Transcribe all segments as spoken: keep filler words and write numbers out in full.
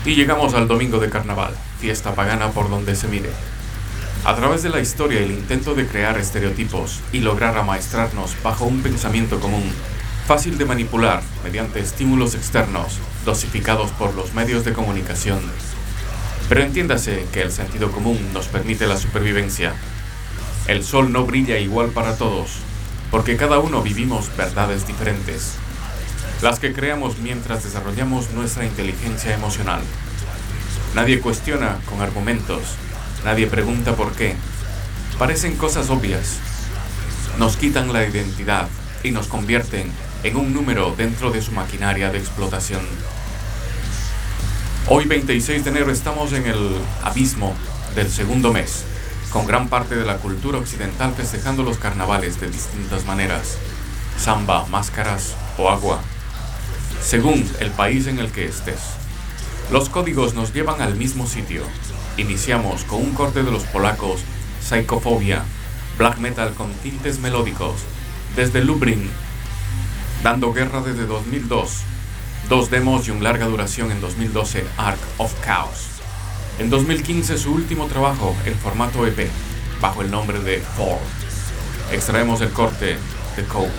Y llegamos al domingo de carnaval, fiesta pagana por donde se mire. A través de la historia y el intento de crear estereotipos y lograr amaestrarnos bajo un pensamiento común, fácil de manipular mediante estímulos externos, dosificados por los medios de comunicación. Pero entiéndase que el sentido común nos permite la supervivencia. El sol no brilla igual para todos, porque cada uno vivimos verdades diferentes, las que creamos mientras desarrollamos nuestra inteligencia emocional. Nadie cuestiona con argumentos, nadie pregunta por qué. Parecen cosas obvias. Nos quitan la identidad y nos convierten en un número dentro de su maquinaria de explotación. Hoy, veintiséis de enero, estamos en el abismo del segundo mes, con gran parte de la cultura occidental festejando los carnavales de distintas maneras: samba, máscaras o agua, según el país en el que estés. Los códigos nos llevan al mismo sitio. Iniciamos con un corte de los polacos Psychophobia, black metal con tintes melódicos, desde Lublin, dando guerra desde dos mil dos, dos demos y un larga duración en dos mil doce, Ark of Chaos. En dos mil quince su último trabajo en formato E P, bajo el nombre de Fall. Extraemos el corte The Code.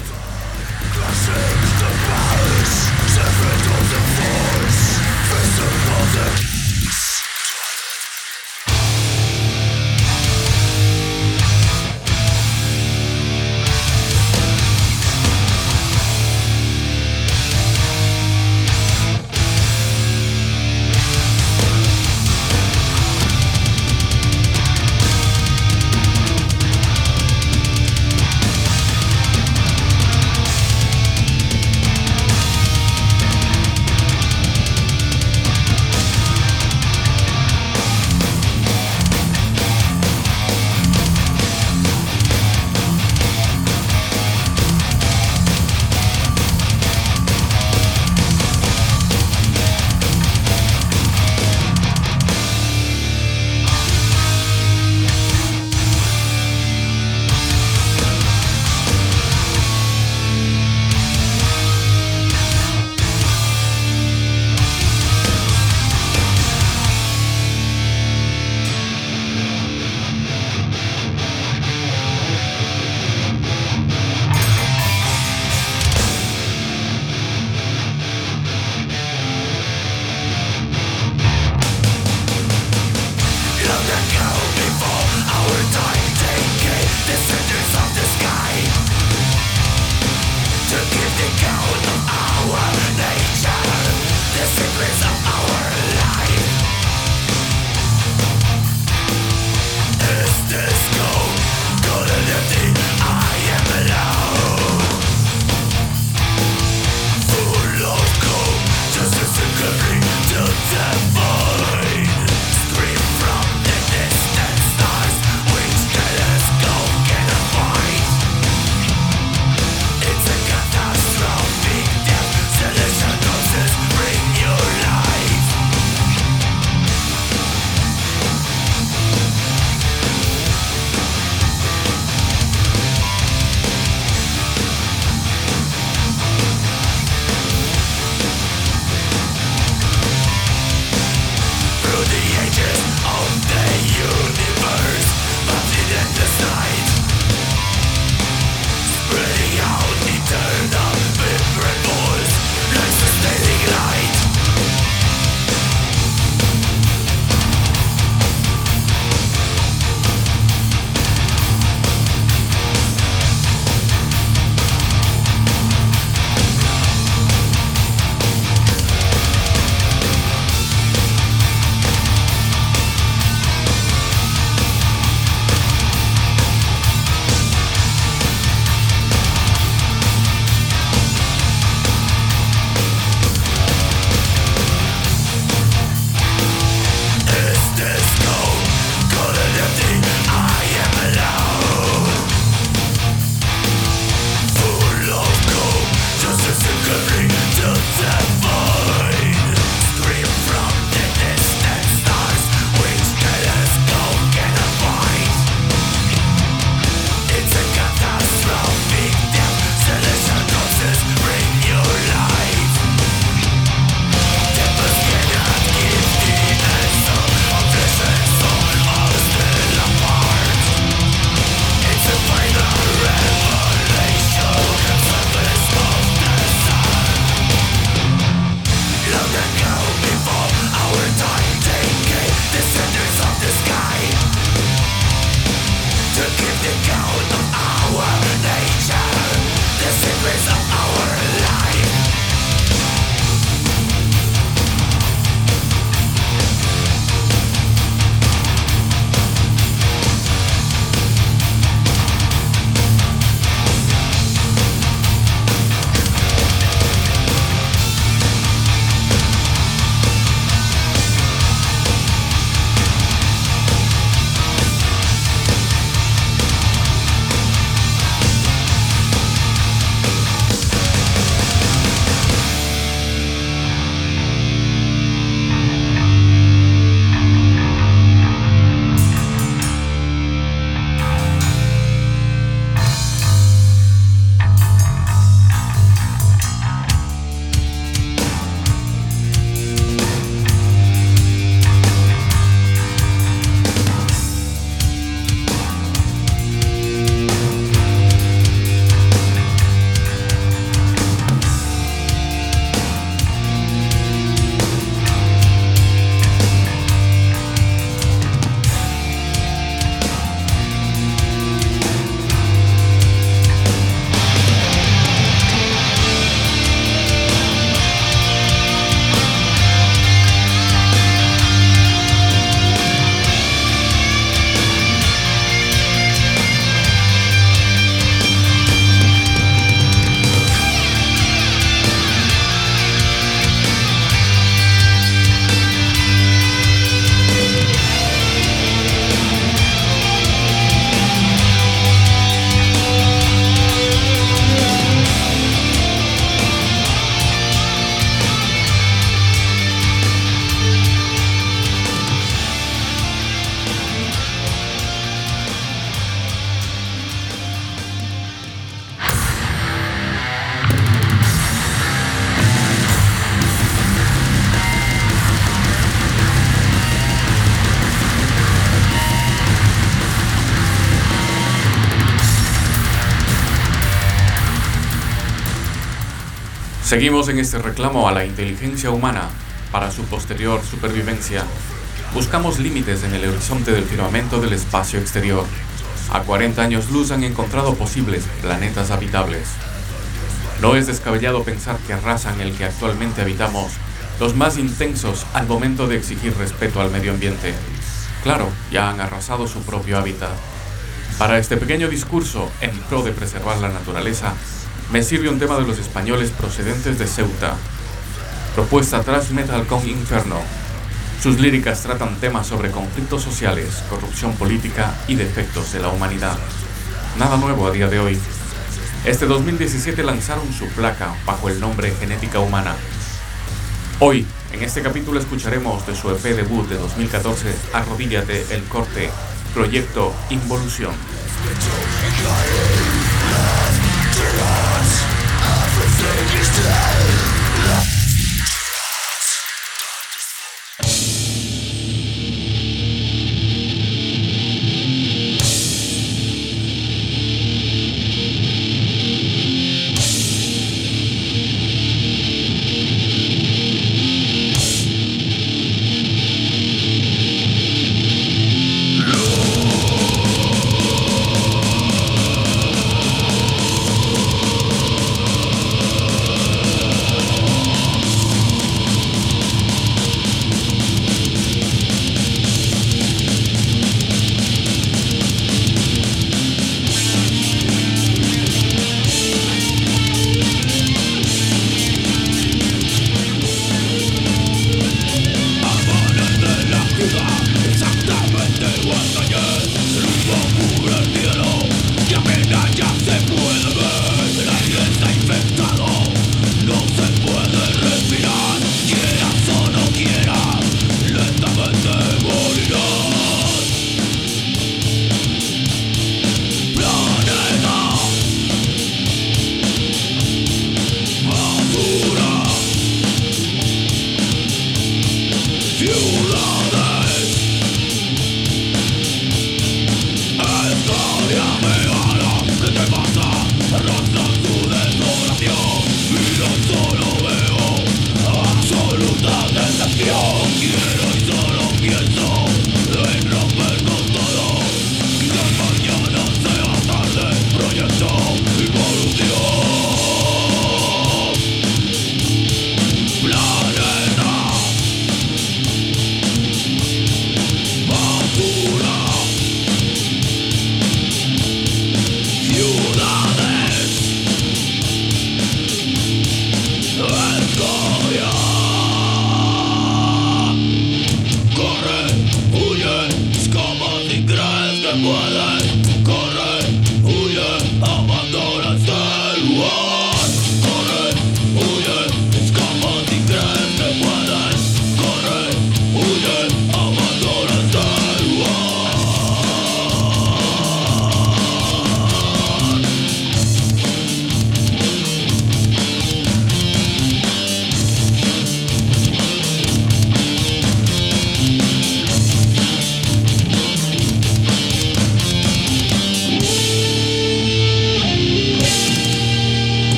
Seguimos en este reclamo a la inteligencia humana para su posterior supervivencia. Buscamos límites en el horizonte del firmamento del espacio exterior. A cuarenta años luz han encontrado posibles planetas habitables. No es descabellado pensar que arrasan el que actualmente habitamos, los más intensos al momento de exigir respeto al medio ambiente. Claro, ya han arrasado su propio hábitat. Para este pequeño discurso en pro de preservar la naturaleza, me sirve un tema de los españoles procedentes de Ceuta. Propuesta thrash metal con Inferno. Sus líricas tratan temas sobre conflictos sociales, corrupción política y defectos de la humanidad. Nada nuevo a día de hoy. Este dos mil diecisiete lanzaron su placa bajo el nombre Genética Humana. Hoy, en este capítulo escucharemos de su E P debut de dos mil catorce, Arrodíllate, el corte, Proyecto Involución.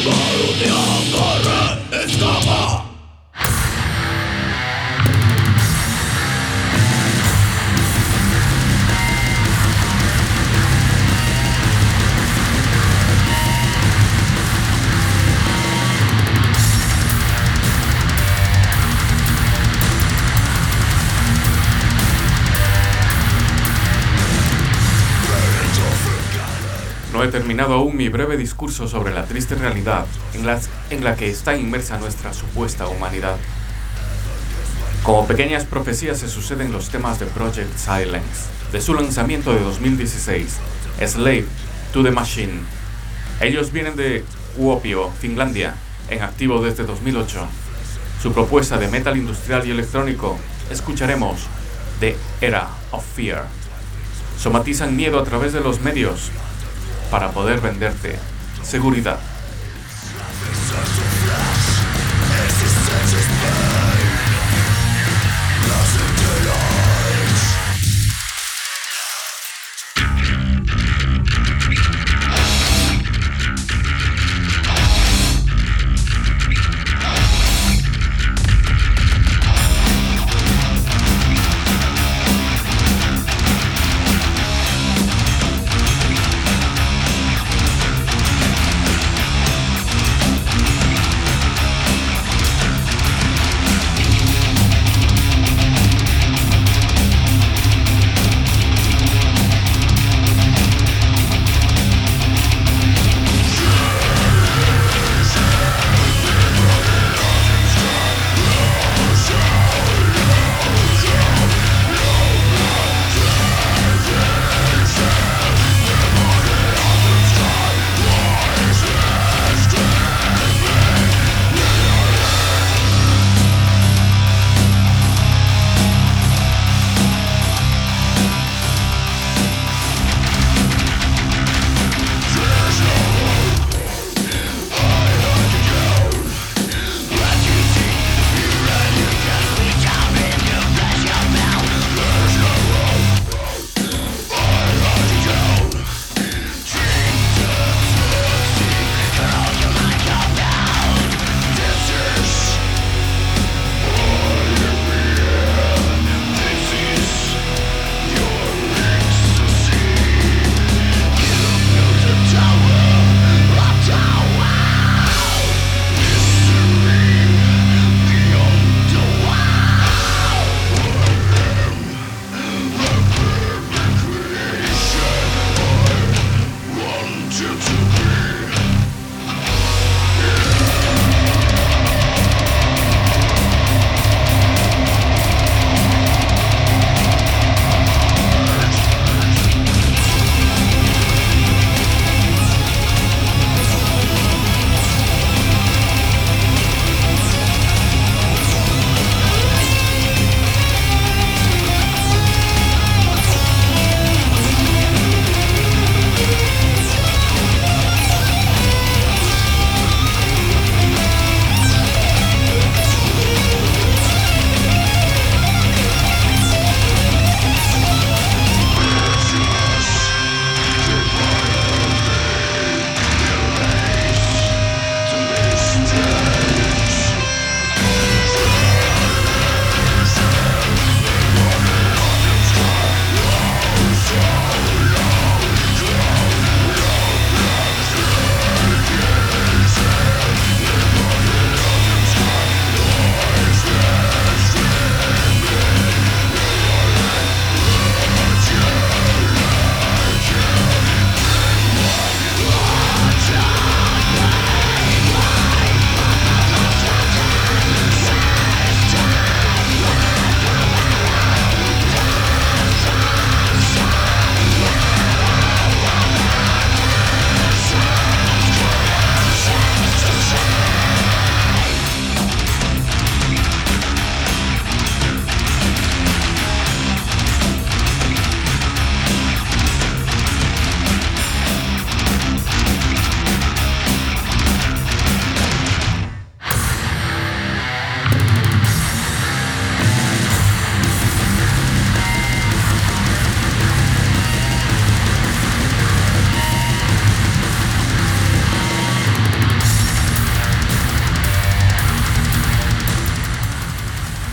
No he terminado aún mi breve discurso sobre la triste realidad en la, en la que está inmersa nuestra supuesta humanidad. Como pequeñas profecías se suceden los temas de Project Silence, de su lanzamiento de dos mil dieciséis, Slave to the Machine. Ellos vienen de Kuopio, Finlandia, en activo desde dos mil ocho. Su propuesta de metal industrial y electrónico, escucharemos The Era of Fear. Somatizan miedo a través de los medios para poder venderte seguridad.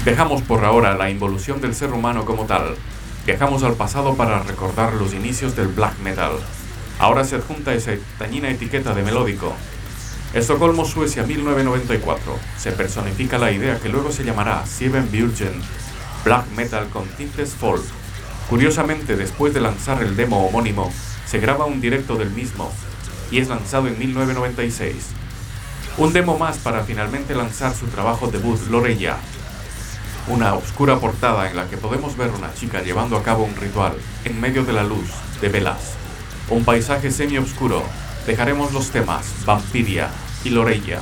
Dejamos por ahora la involución del ser humano como tal. Viajamos al pasado para recordar los inicios del black metal. Ahora se adjunta esa dañina etiqueta de melódico. Estocolmo, Suecia, mil novecientos noventa y cuatro. Se personifica la idea que luego se llamará Siebenbürgen, black metal con tintes folk. Curiosamente, después de lanzar el demo homónimo, se graba un directo del mismo y es lanzado en mil novecientos noventa y seis. Un demo más para finalmente lanzar su trabajo debut, Loreya. Una oscura portada en la que podemos ver una chica llevando a cabo un ritual en medio de la luz de velas. Un paisaje semi-oscuro. Dejaremos los temas Vampiria y Loreya.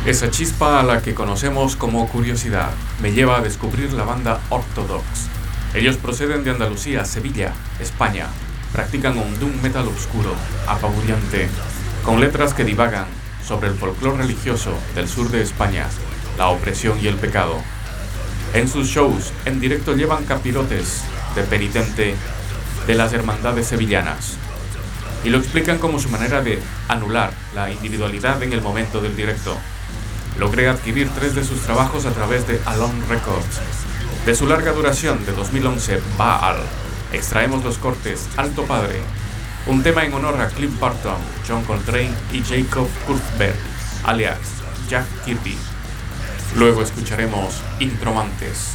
Esa chispa a la que conocemos como curiosidad me lleva a descubrir la banda Orthodox. Ellos proceden de Andalucía, Sevilla, España. Practican un doom metal oscuro, apabullante, con letras que divagan sobre el folclore religioso del sur de España, la opresión y el pecado. En sus shows, en directo llevan capirotes de penitente de las hermandades sevillanas y lo explican como su manera de anular la individualidad en el momento del directo. Logré adquirir tres de sus trabajos a través de Alone Records. De su larga duración de dos mil once, Baal, extraemos los cortes Alto Padre, un tema en honor a Cliff Burton, John Coltrane y Jacob Kurzberg, alias Jack Kirby. Luego escucharemos Intromantes.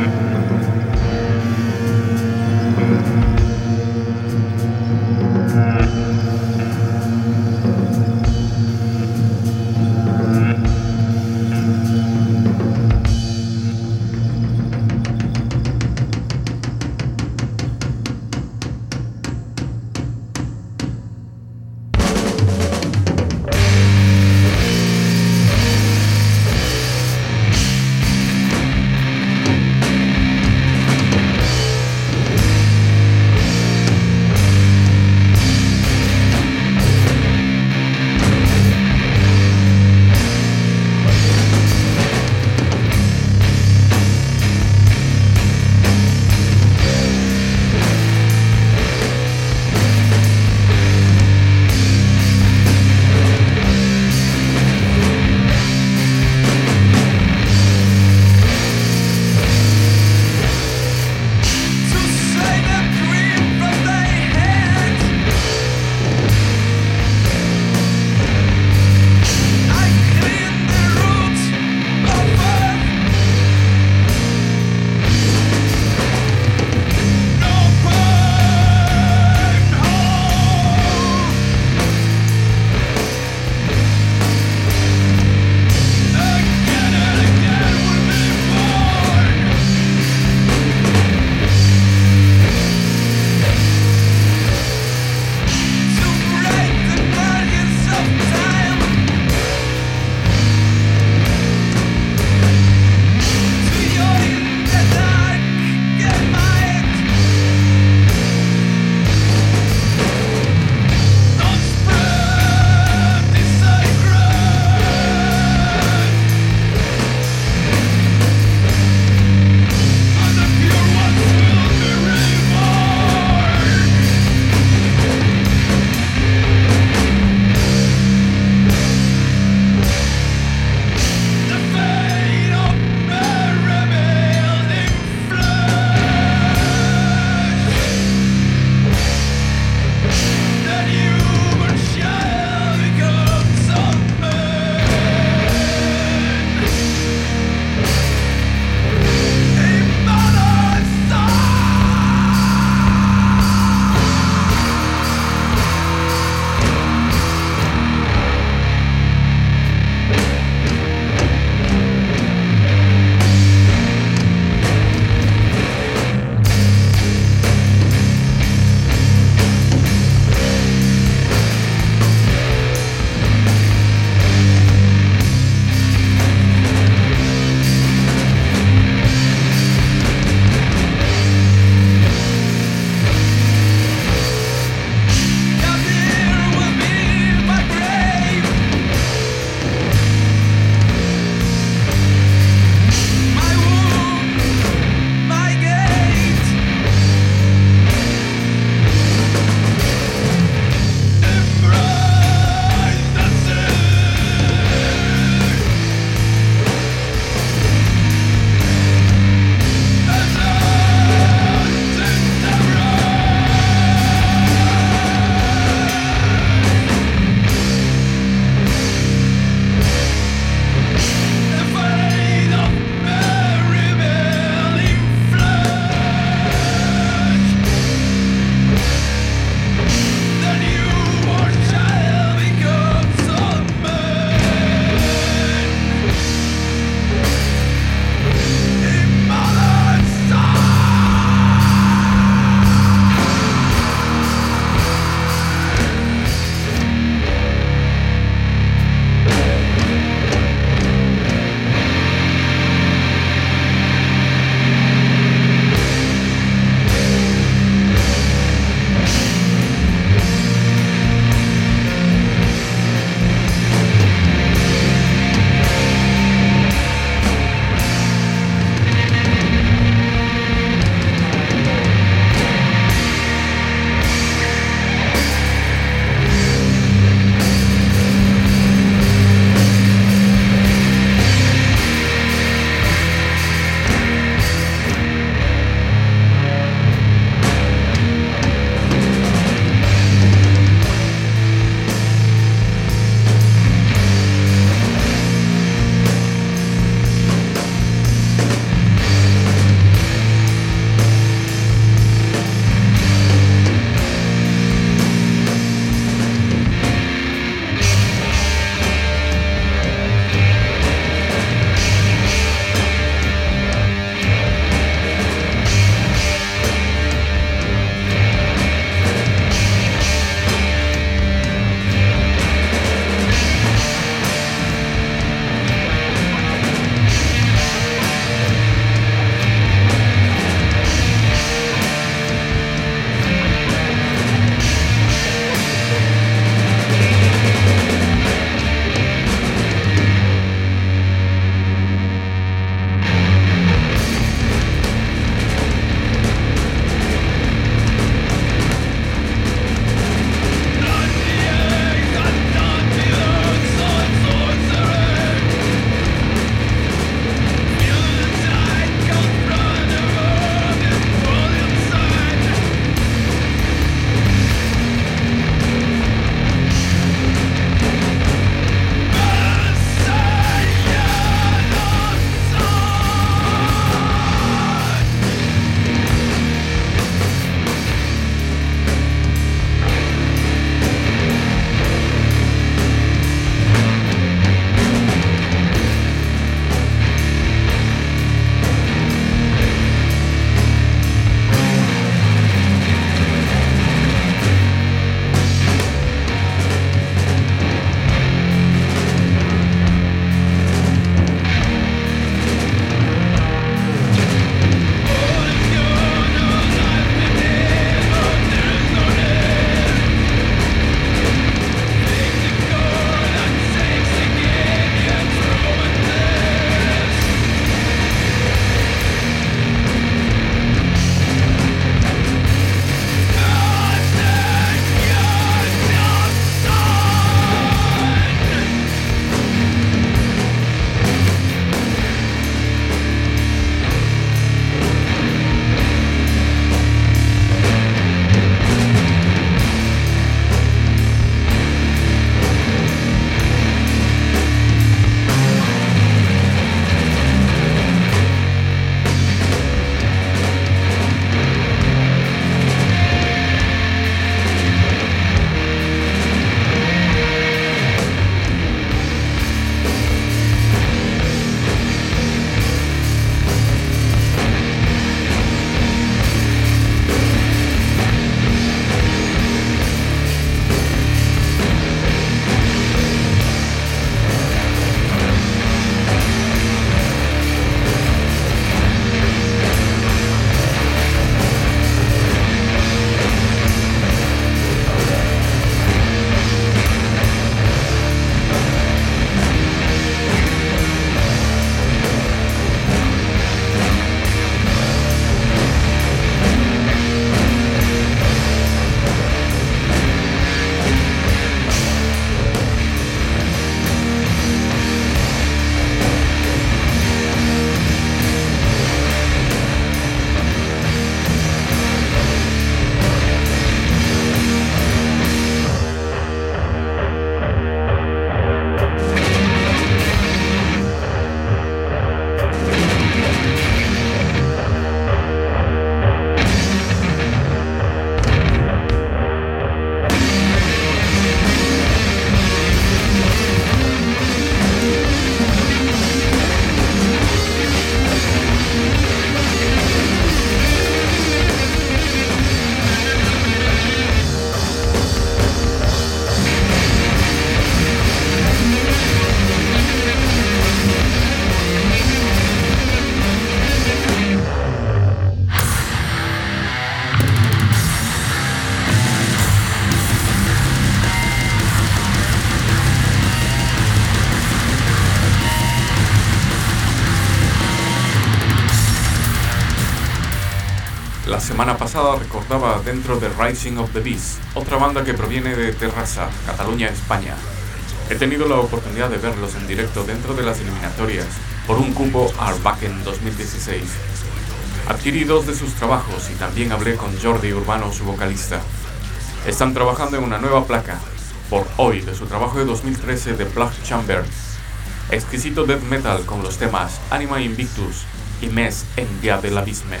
semana pasada recordaba dentro de Rising of the Beast, otra banda que proviene de Terrassa, Cataluña, España. He tenido la oportunidad de verlos en directo dentro de las eliminatorias por un cupo Arbaken dos mil dieciséis. Adquirí dos de sus trabajos y también hablé con Jordi Urbano, su vocalista. Están trabajando en una nueva placa, por hoy, de su trabajo de dos mil trece de Plug Chamber. Exquisito death metal con los temas Anima Invictus y Mes en Dia del Abisme.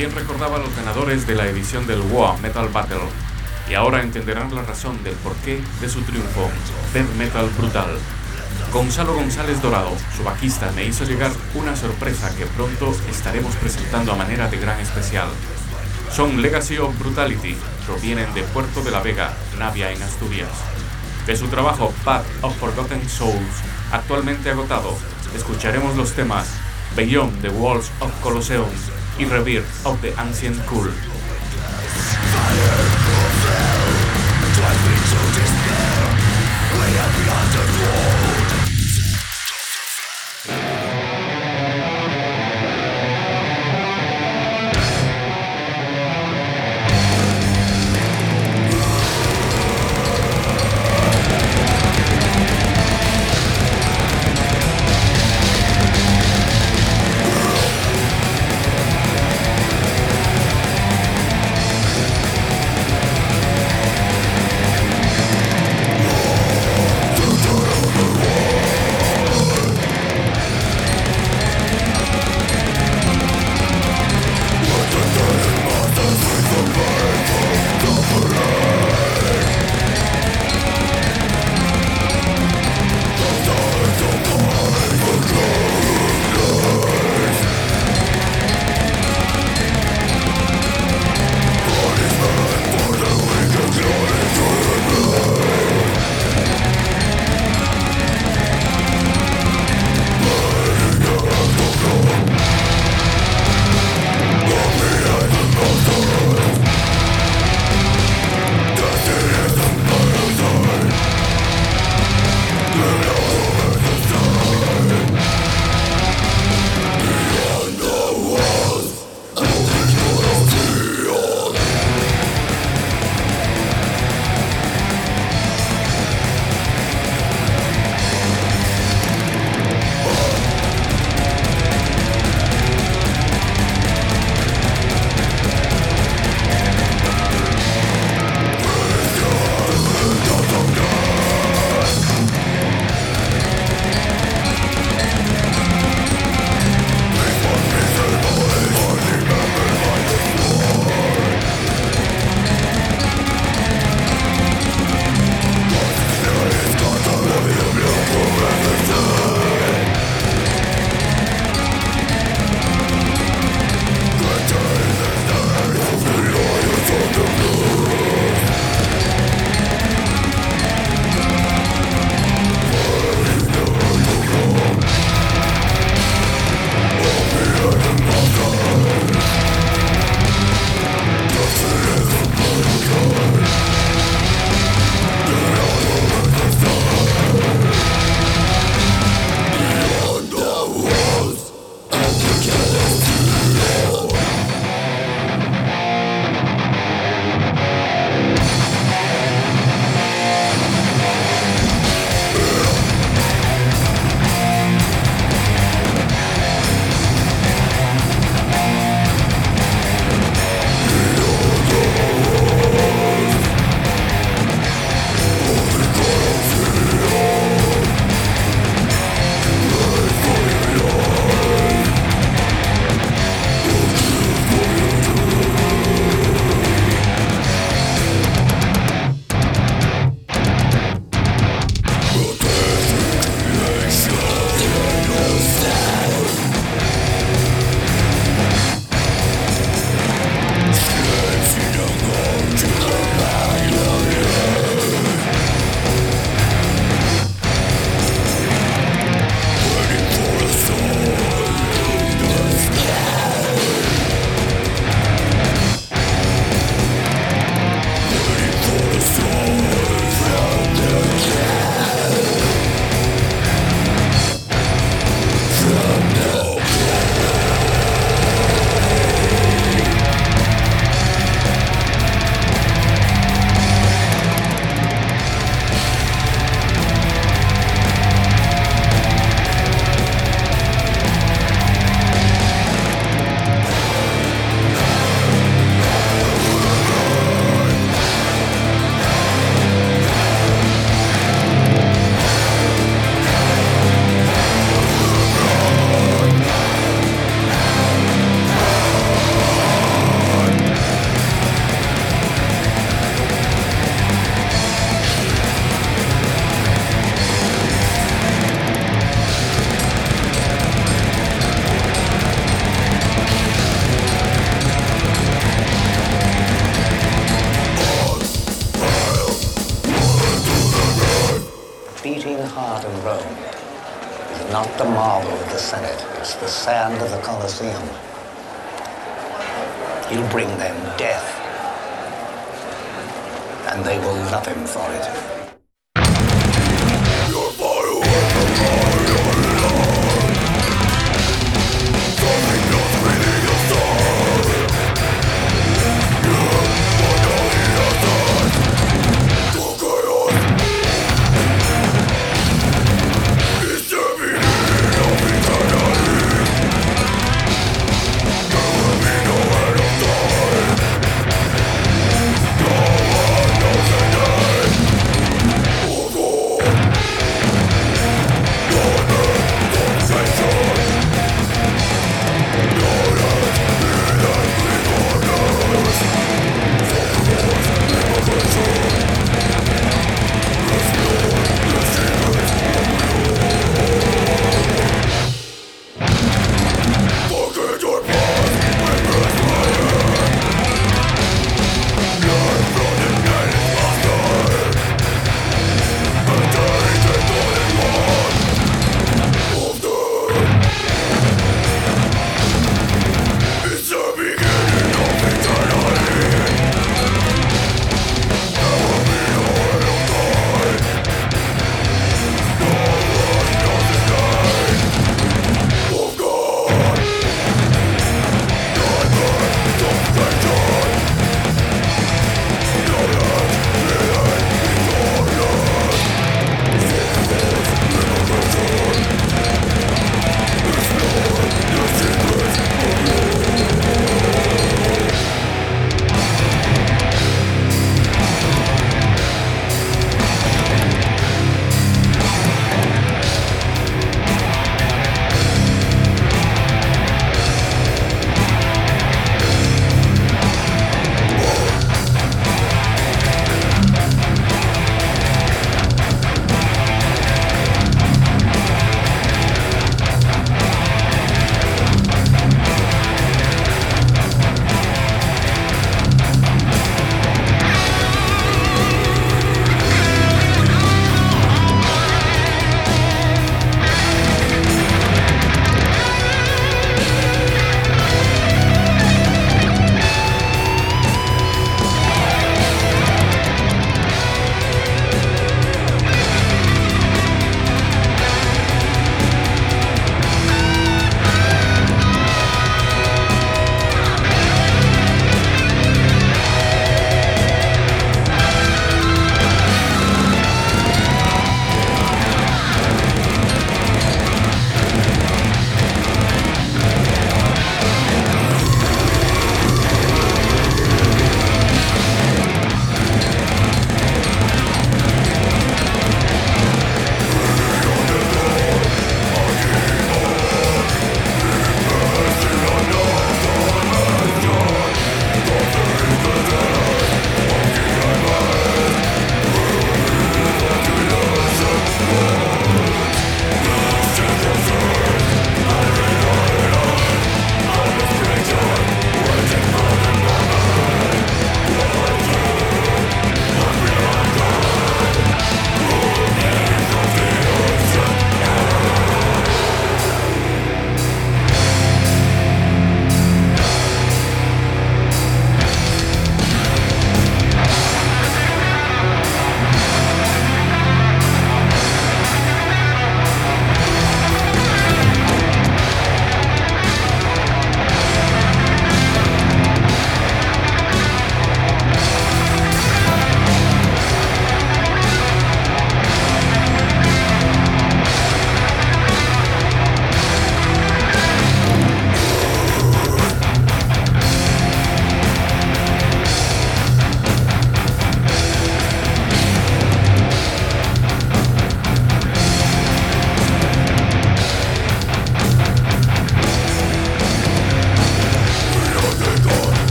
también recordaba a los ganadores de la edición del W O A Metal Battle, y ahora entenderán la razón del porqué de su triunfo, Death Metal Brutal. Gonzalo González Dorado, su bajista, me hizo llegar una sorpresa que pronto estaremos presentando a manera de gran especial. Son Legacy of Brutality, provienen de Puerto de la Vega, Navia en Asturias. De su trabajo Path of Forgotten Souls, actualmente agotado, escucharemos los temas Beyond the Walls of Colosseum y Rebirth of the Ancient Cult. not the marble of the Senate. It's the sand of the Colosseum. He'll bring them death, and they will love him for it.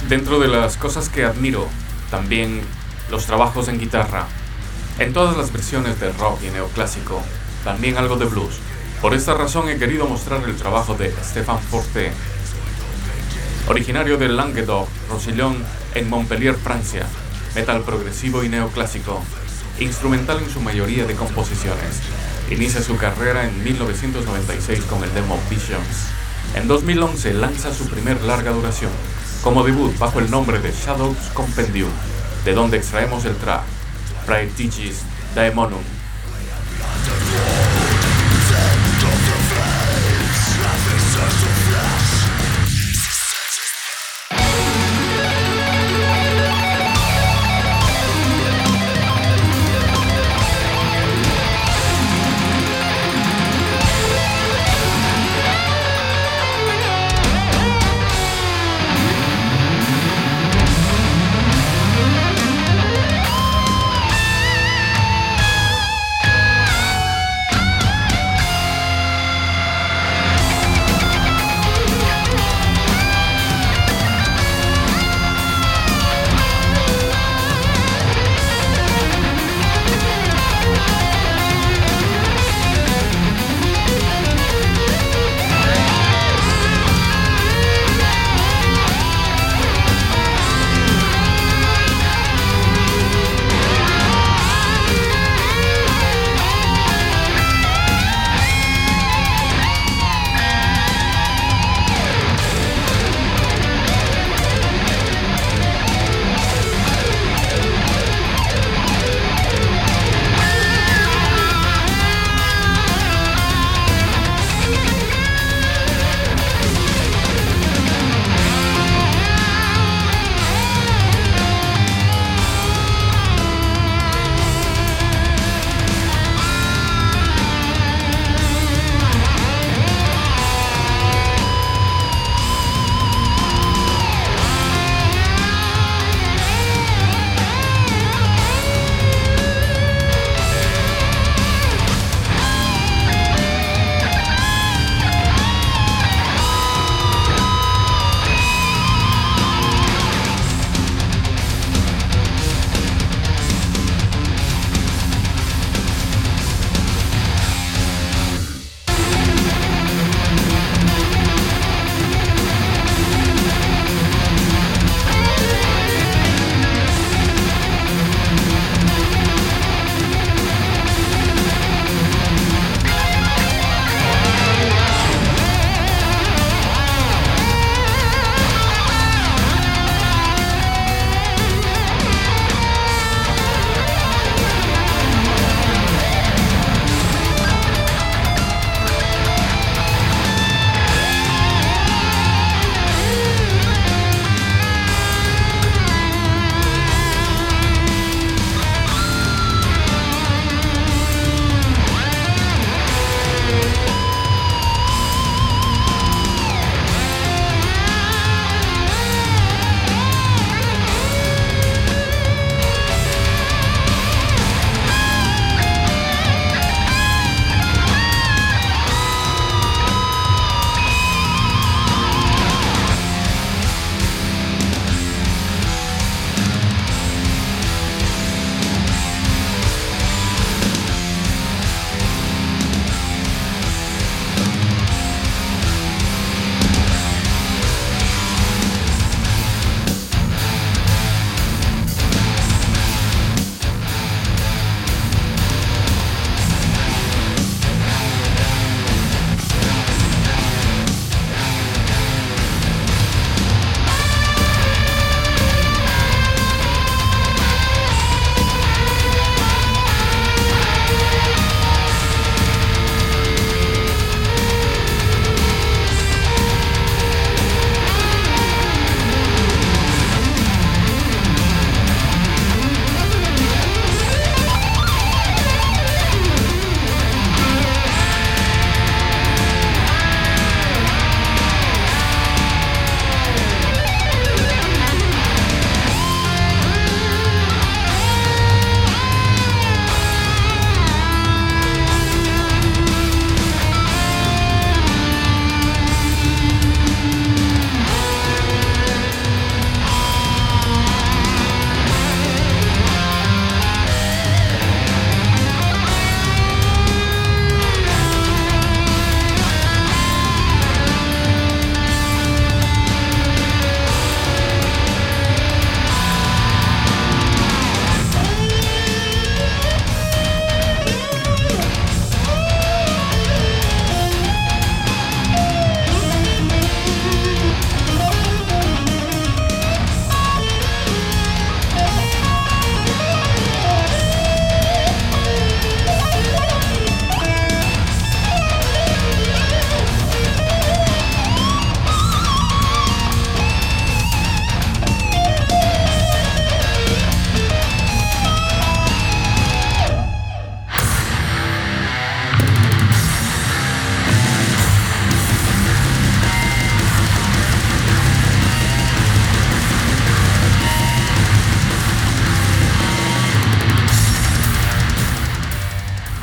Dentro de las cosas que admiro, también los trabajos en guitarra. En todas las versiones de rock y neoclásico, también algo de blues. Por esta razón he querido mostrar el trabajo de Stéphane Forte, originario de Languedoc, Roussillon, en Montpellier, Francia. Metal progresivo y neoclásico, instrumental en su mayoría de composiciones. Inicia su carrera en mil novecientos noventa y seis con el demo Visions. En dos mil once lanza su primer larga duración, como debut bajo el nombre de Shadows Compendium, de donde extraemos el track Praetigis Daemonum.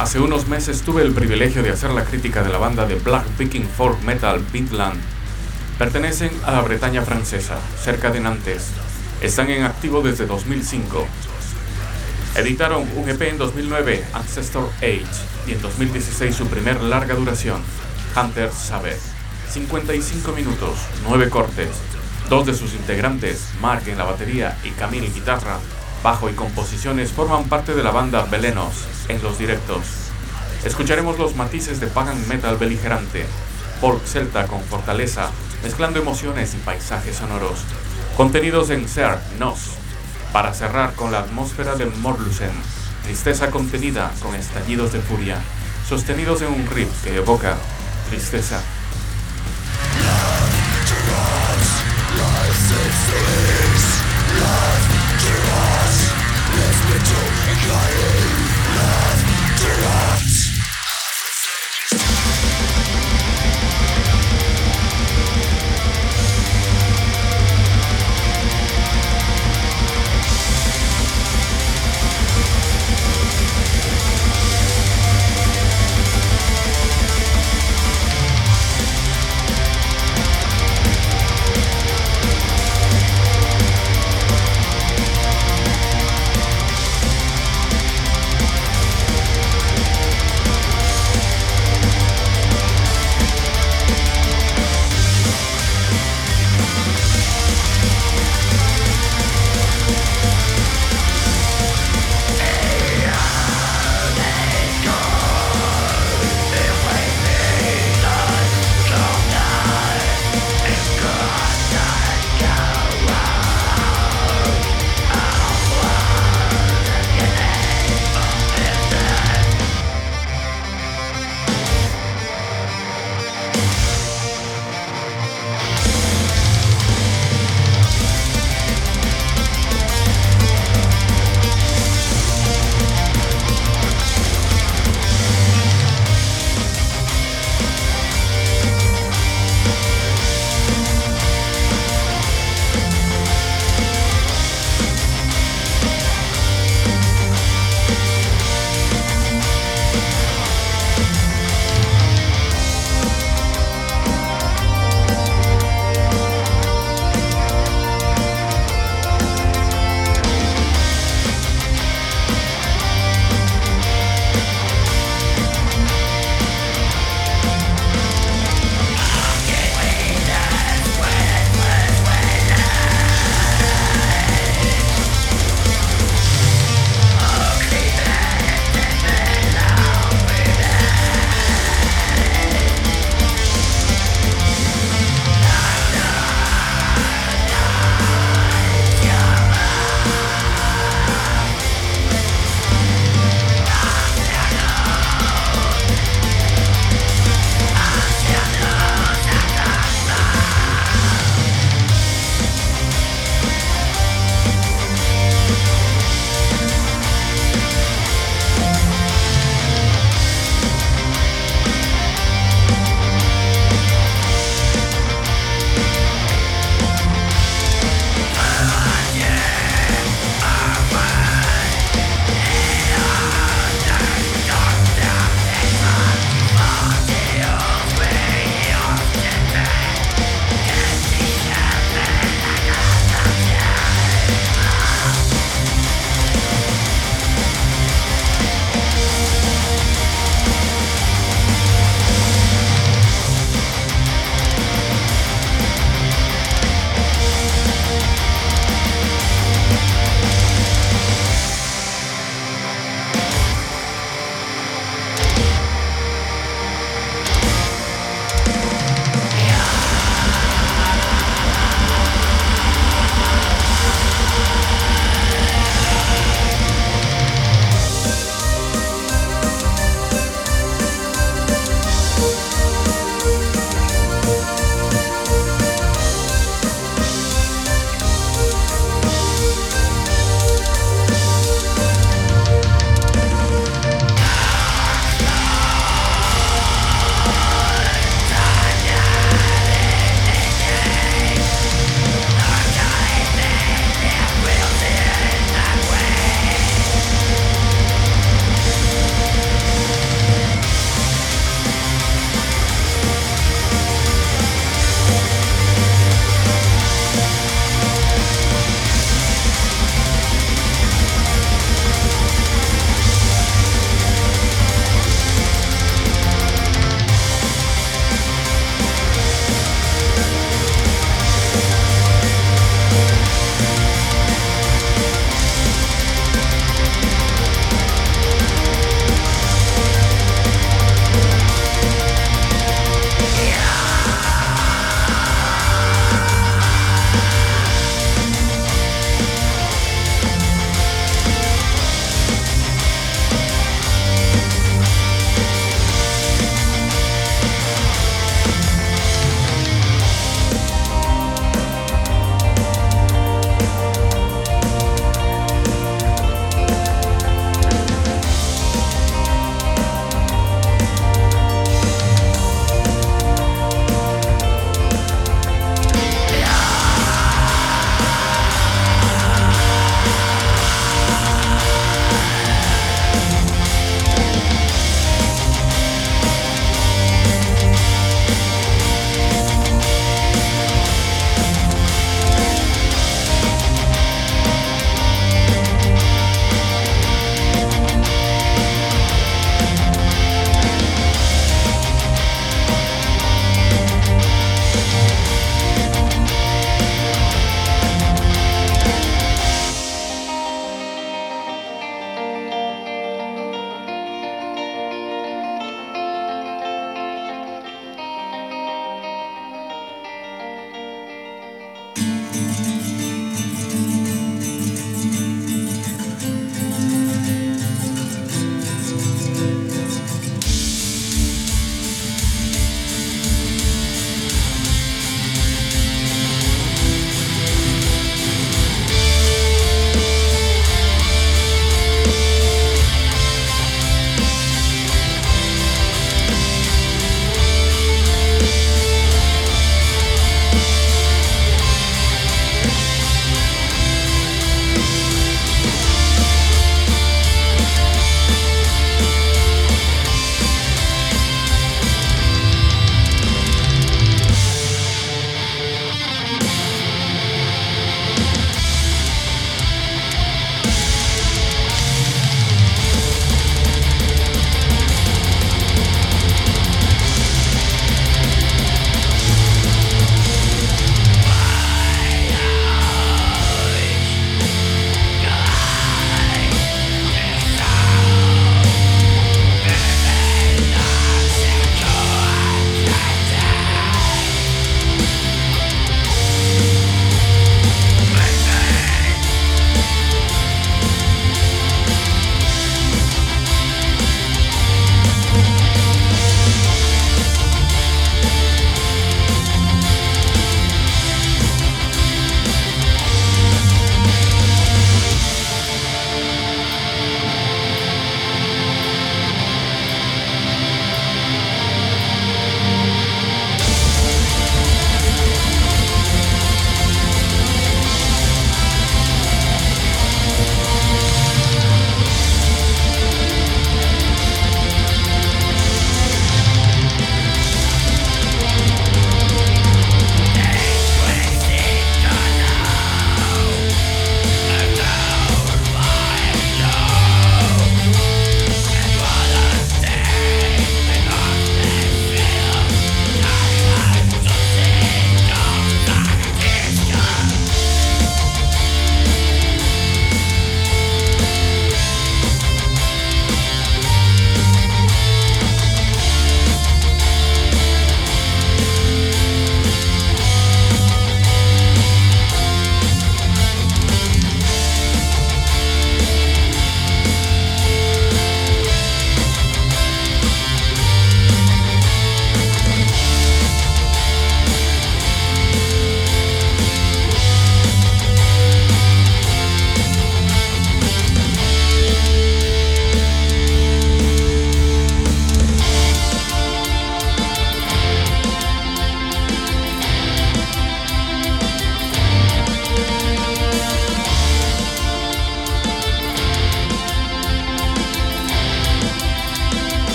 Hace unos meses tuve el privilegio de hacer la crítica de la banda de Black Viking Folk Metal Vinland. Pertenecen a la Bretaña francesa, cerca de Nantes. Están en activo desde dos mil cinco. Editaron un E P en dos mil nueve, Ancestor Age, y en dos mil dieciséis su primer larga duración, Hunter Sabbath. cincuenta y cinco minutos, nueve cortes. Dos de sus integrantes, Mark en la batería y Camille en guitarra, bajo y composiciones, forman parte de la banda Belenos en los directos. Escucharemos los matices de pagan metal beligerante, folk celta con fortaleza, mezclando emociones y paisajes sonoros, contenidos en Ser Nos, para cerrar con la atmósfera de Morlusen, tristeza contenida con estallidos de furia, sostenidos en un riff que evoca tristeza.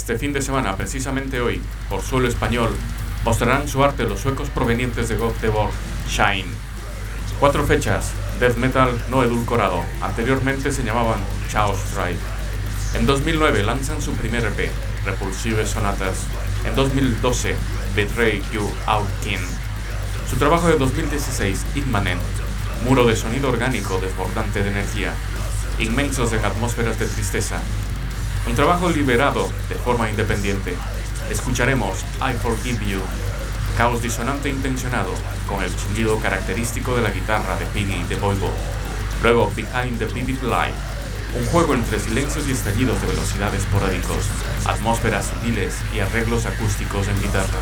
Este fin de semana, precisamente hoy, por suelo español, mostrarán su arte los suecos provenientes de Göteborg, Shine. Cuatro fechas, death metal no edulcorado, anteriormente se llamaban Chaos Drive. En dos mil nueve lanzan su primer E P, Repulsive Sonatas. En dos mil doce, Betray You Out King. Su trabajo de dos mil dieciséis, Immanent, muro de sonido orgánico desbordante de energía, inmensos en atmósferas de tristeza. Un trabajo liberado de forma independiente. Escucharemos I Forgive You, caos disonante intencionado, con el chillido característico de la guitarra de Piggy de Voivod. Luego Behind the Vivid Light, un juego entre silencios y estallidos de velocidad esporádicos, atmósferas sutiles y arreglos acústicos en guitarra.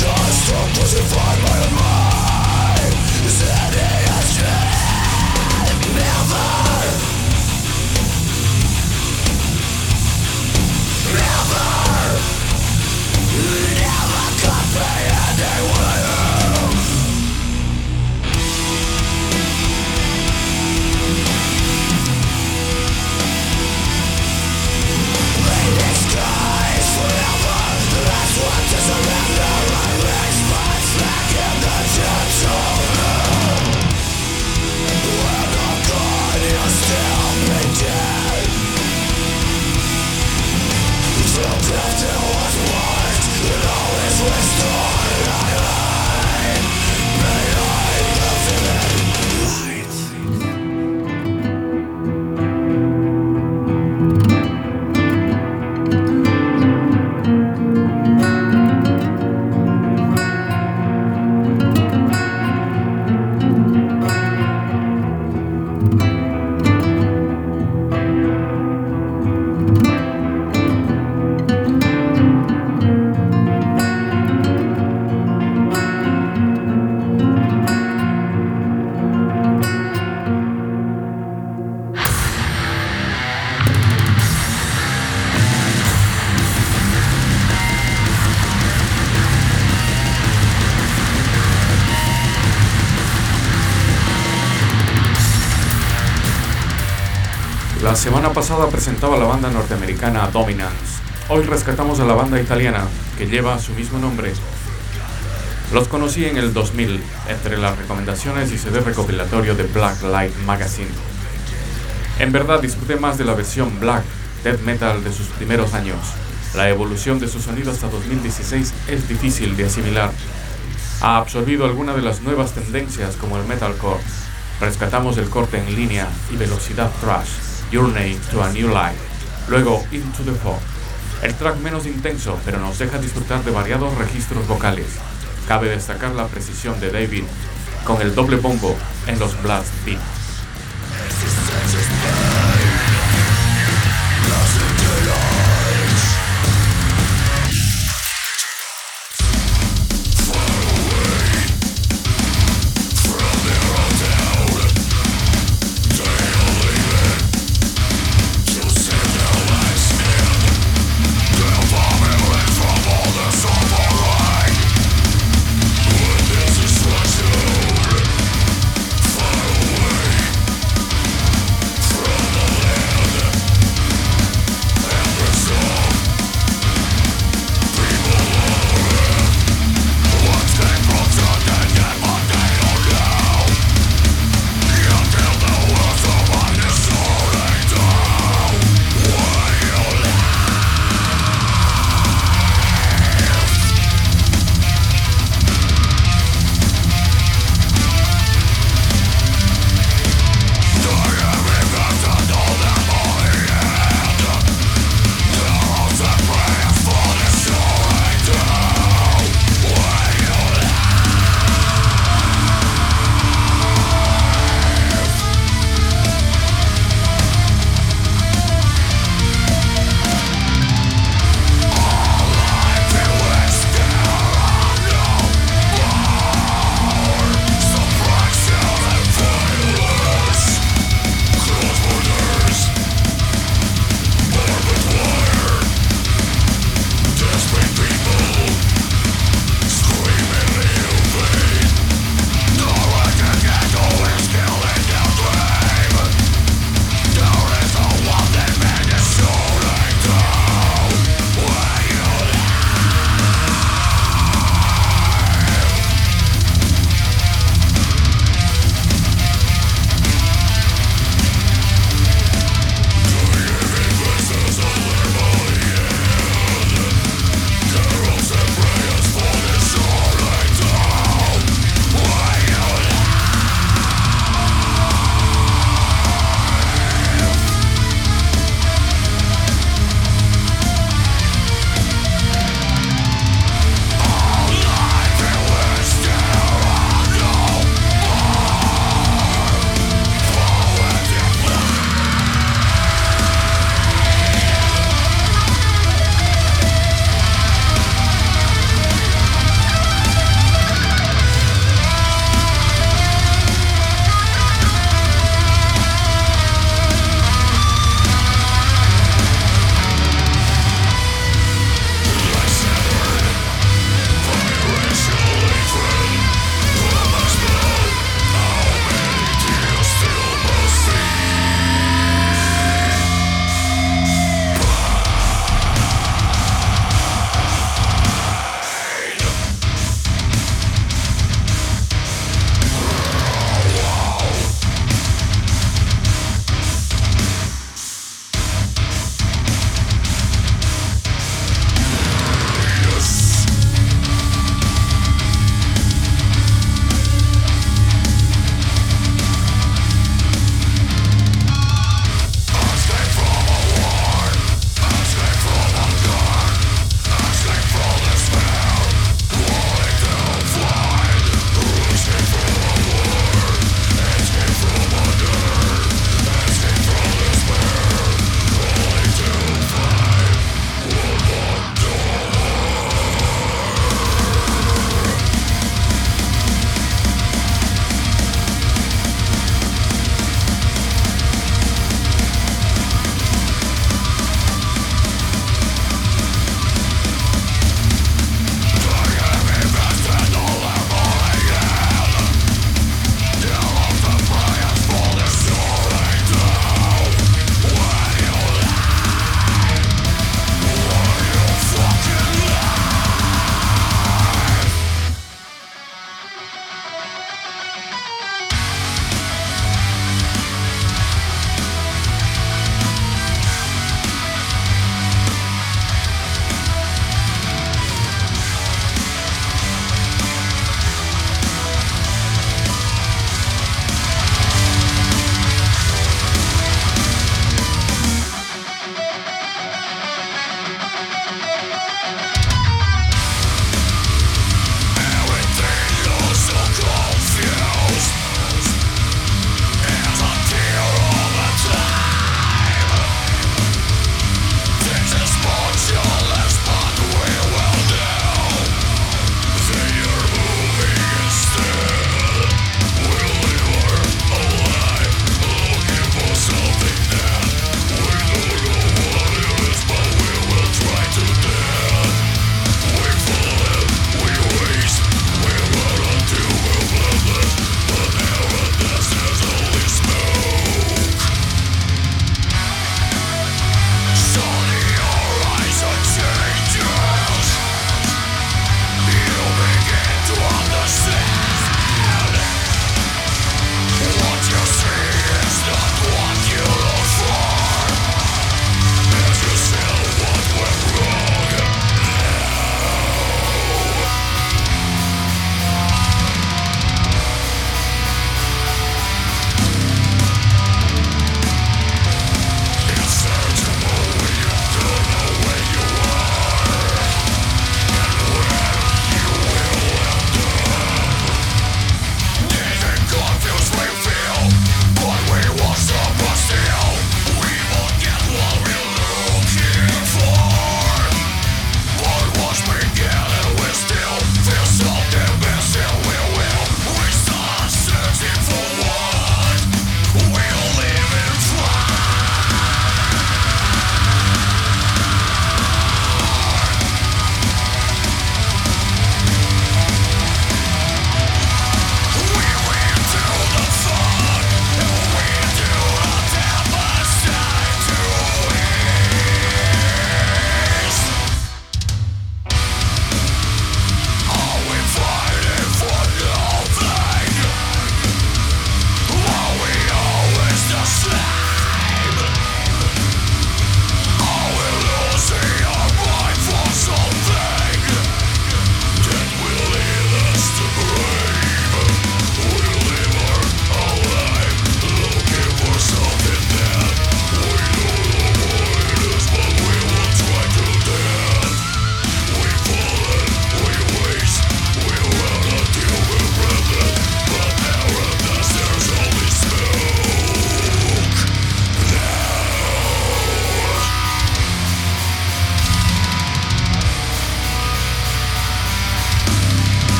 La semana pasada presentaba la banda norteamericana Dominance. Hoy rescatamos a la banda italiana que lleva su mismo nombre. Los conocí en el dos mil entre las recomendaciones y C D recopilatorio de Black Light Magazine. En verdad disfruté más de la versión black death metal de sus primeros años. La evolución de su sonido hasta dos mil dieciséis es difícil de asimilar. Ha absorbido algunas de las nuevas tendencias como el metalcore. Rescatamos el corte en línea y velocidad thrash, Journey to a New Life, luego Into the Fog. El track menos intenso, pero nos deja disfrutar de variados registros vocales. Cabe destacar la precisión de David con el doble bombo en los blast beats.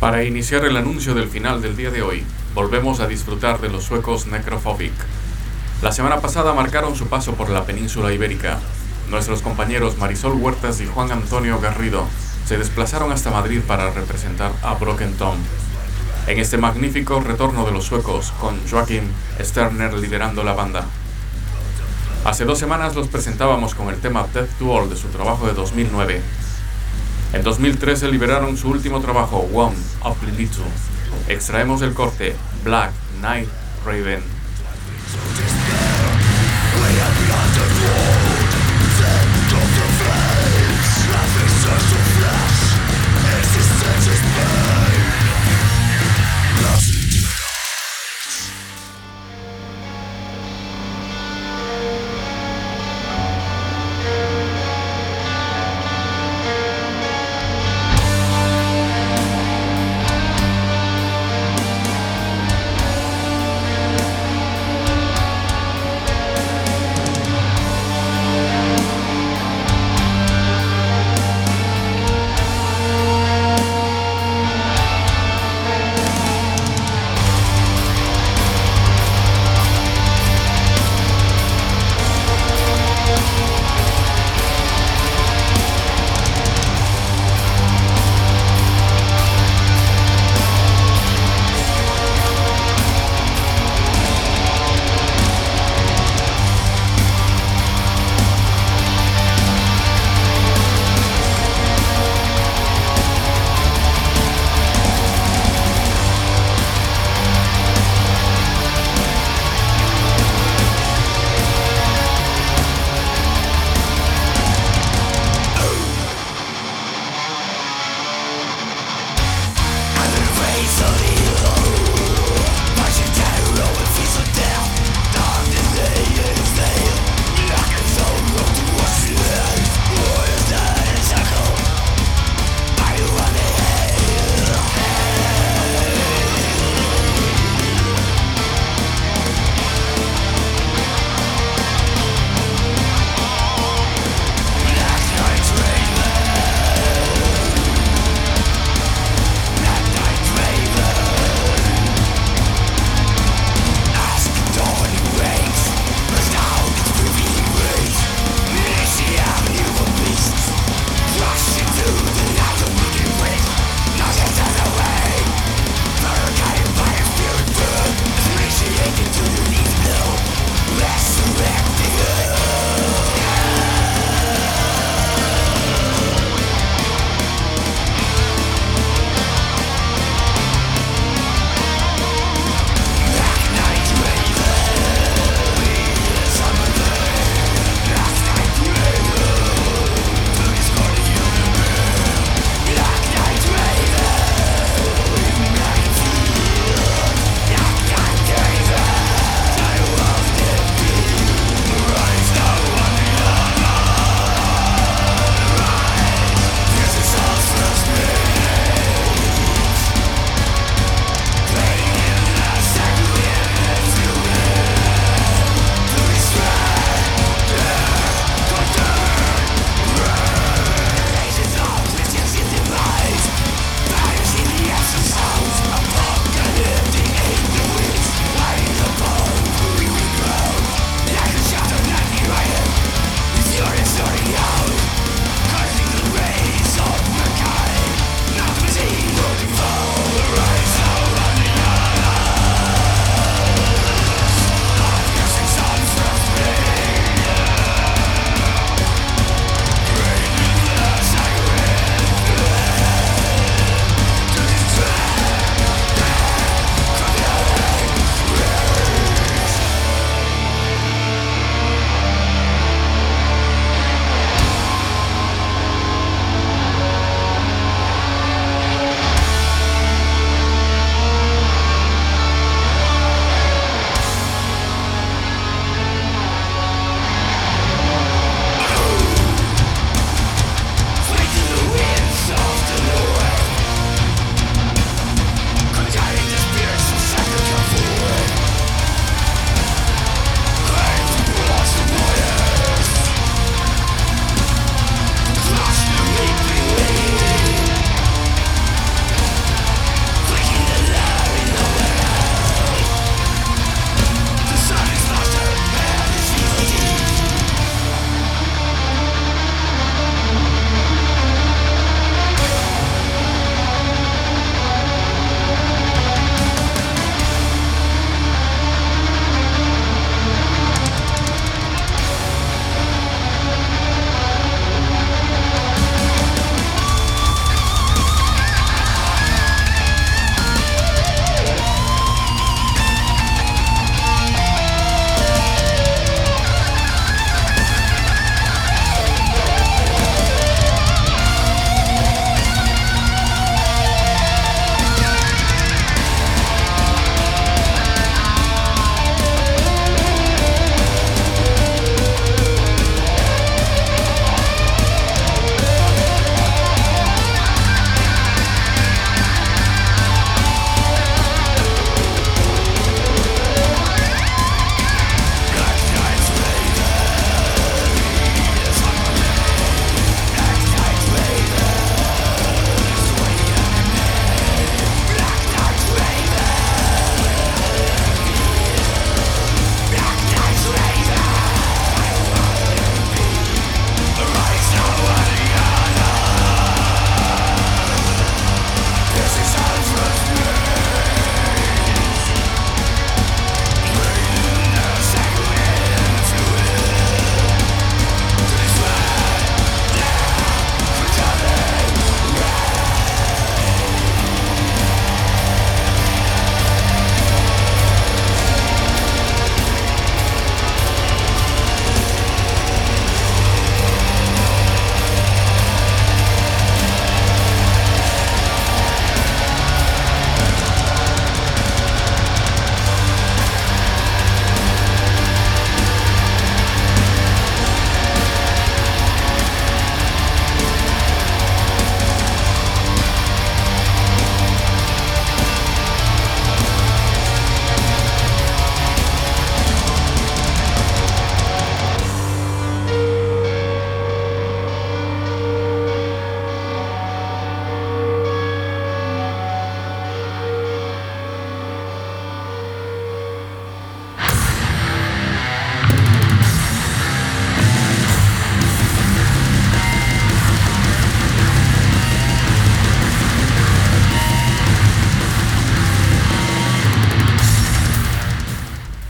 Para iniciar el anuncio del final del día de hoy, volvemos a disfrutar de los suecos Necrophobic. La semana pasada marcaron su paso por la península ibérica. Nuestros compañeros Marisol Huertas y Juan Antonio Garrido se desplazaron hasta Madrid para representar a Broken Tom. En este magnífico retorno de los suecos, con Joachim Sterner liderando la banda. Hace dos semanas los presentábamos con el tema Death to All de su trabajo de dos mil nueve. En dos mil trece liberaron su último trabajo, One of Lilitu. Extraemos el corte Black Knight Raven.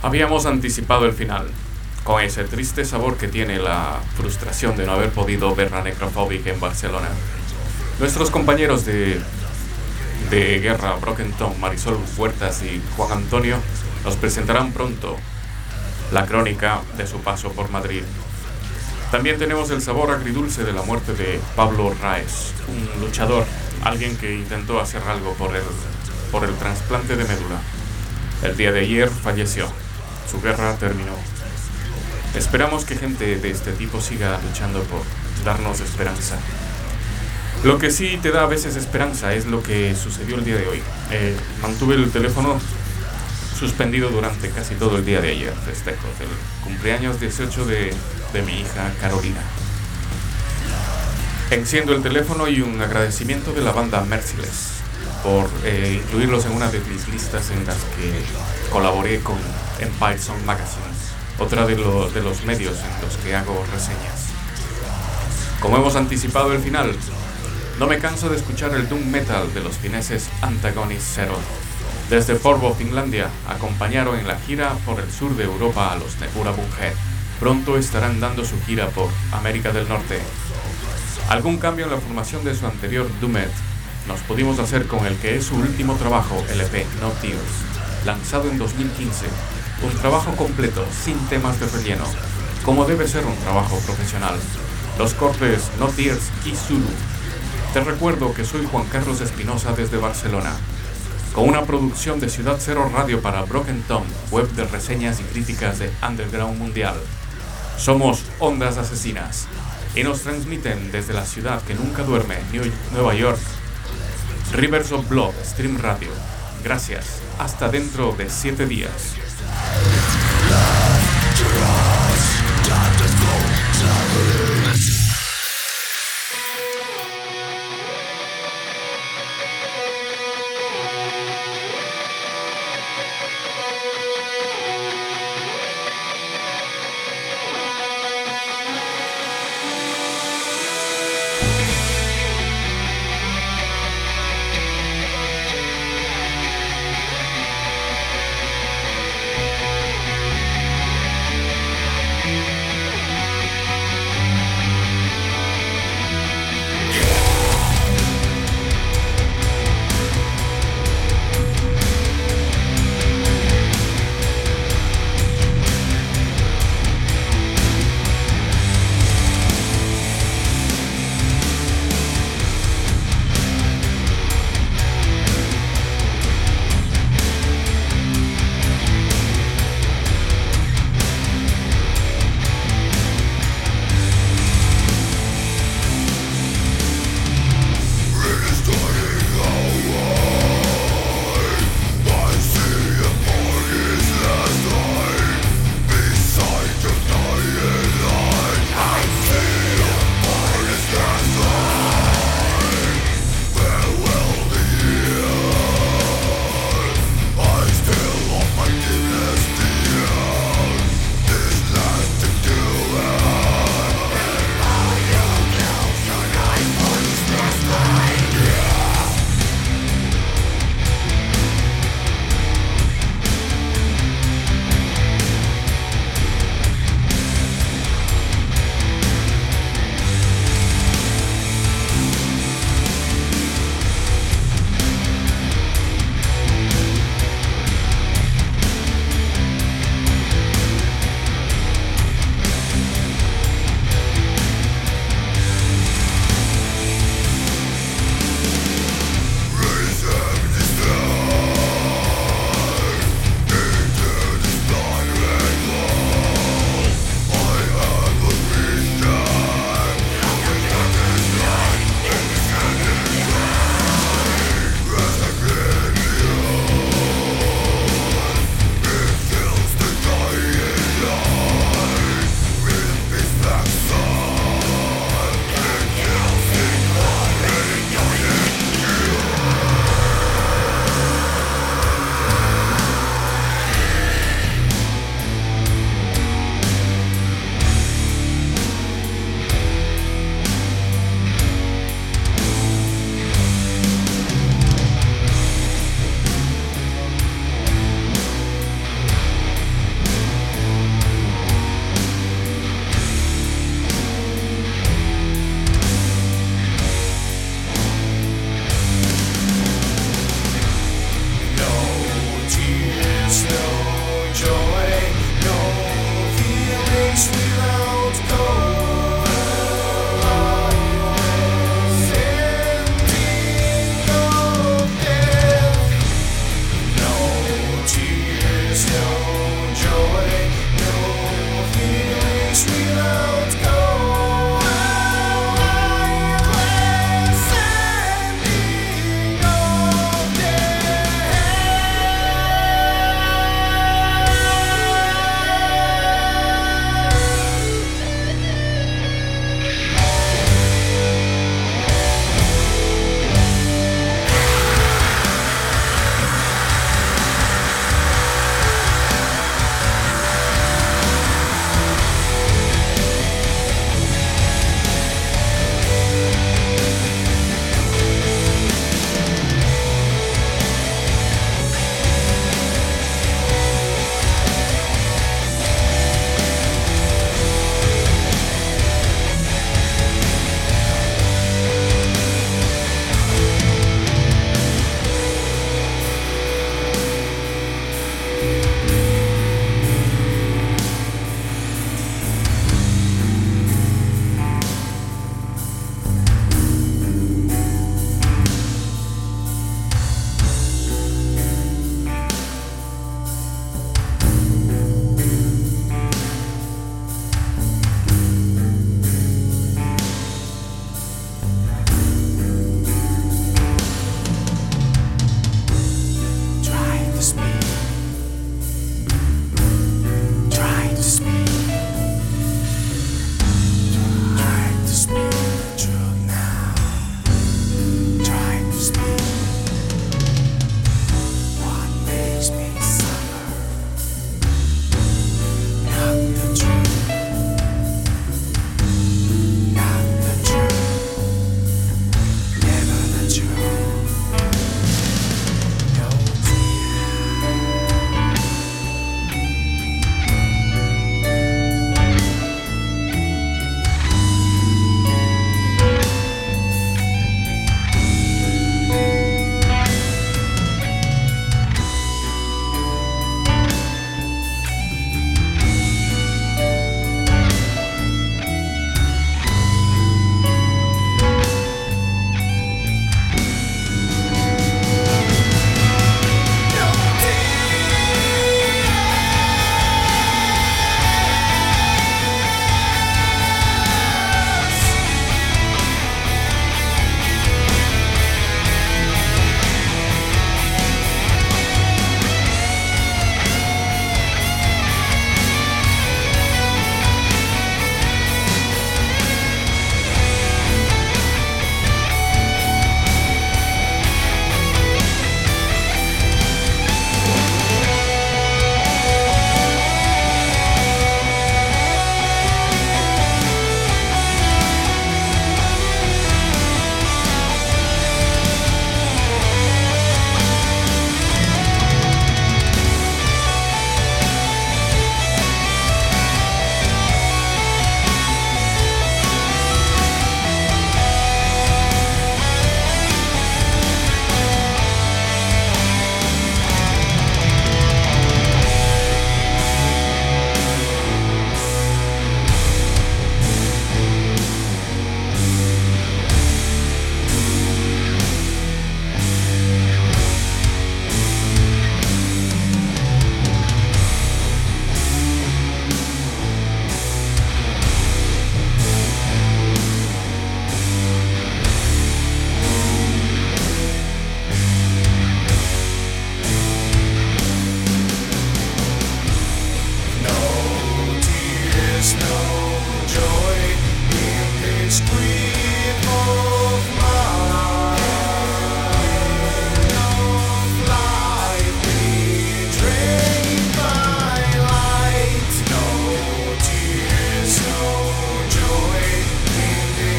Habíamos anticipado el final, con ese triste sabor que tiene la frustración de no haber podido ver a Necrophobic en Barcelona. Nuestros compañeros de, de guerra, Broken Tom, Marisol Huertas y Juan Antonio, nos presentarán pronto la crónica de su paso por Madrid. También tenemos el sabor agridulce de la muerte de Pablo Raes, un luchador, alguien que intentó hacer algo por el, por el trasplante de médula. El día de ayer falleció. Su guerra terminó. Esperamos que gente de este tipo siga luchando por darnos esperanza. Lo que sí te da a veces esperanza es lo que sucedió el día de hoy. Eh, mantuve el teléfono suspendido durante casi todo el día de ayer, festejo del cumpleaños dieciocho de, de mi hija Carolina. Enciendo el teléfono y un agradecimiento de la banda Merciless por eh, incluirlos en una de mis listas en las que colaboré con Empire Sound Magazine, otra de, lo, de los medios en los que hago reseñas. Como hemos anticipado el final, no me canso de escuchar el doom metal de los fineses Antagonist Zero. Desde Porvoo, Finlandia, acompañaron en la gira por el sur de Europa a los Nebula Bunhead. Pronto estarán dando su gira por América del Norte. Algún cambio en la formación de su anterior Doomed nos pudimos hacer con el que es su último trabajo, L P No Tears, lanzado en dos mil quince. Un trabajo completo, sin temas de relleno, como debe ser un trabajo profesional. Los cortes No Tears y Zulu. Te recuerdo que soy Juan Carlos Espinosa desde Barcelona, con una producción de Ciudad Cero Radio para Broken Tom, web de reseñas y críticas de Underground Mundial. Somos Ondas Asesinas y nos transmiten desde la ciudad que nunca duerme, New- Nueva York, Rivers of Blood, Stream Radio. Gracias, hasta dentro de siete días.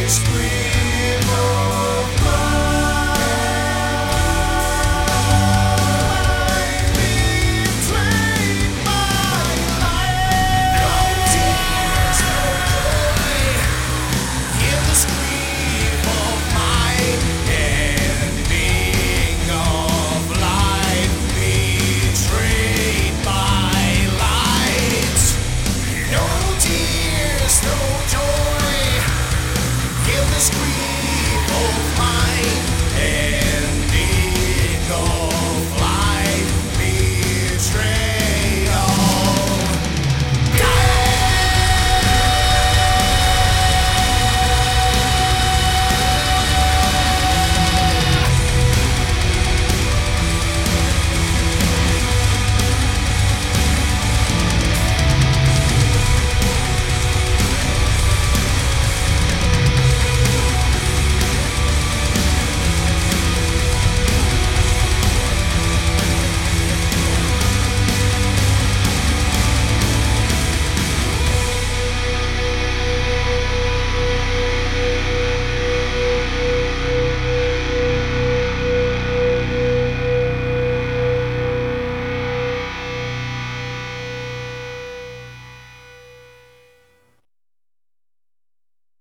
Scream of mine.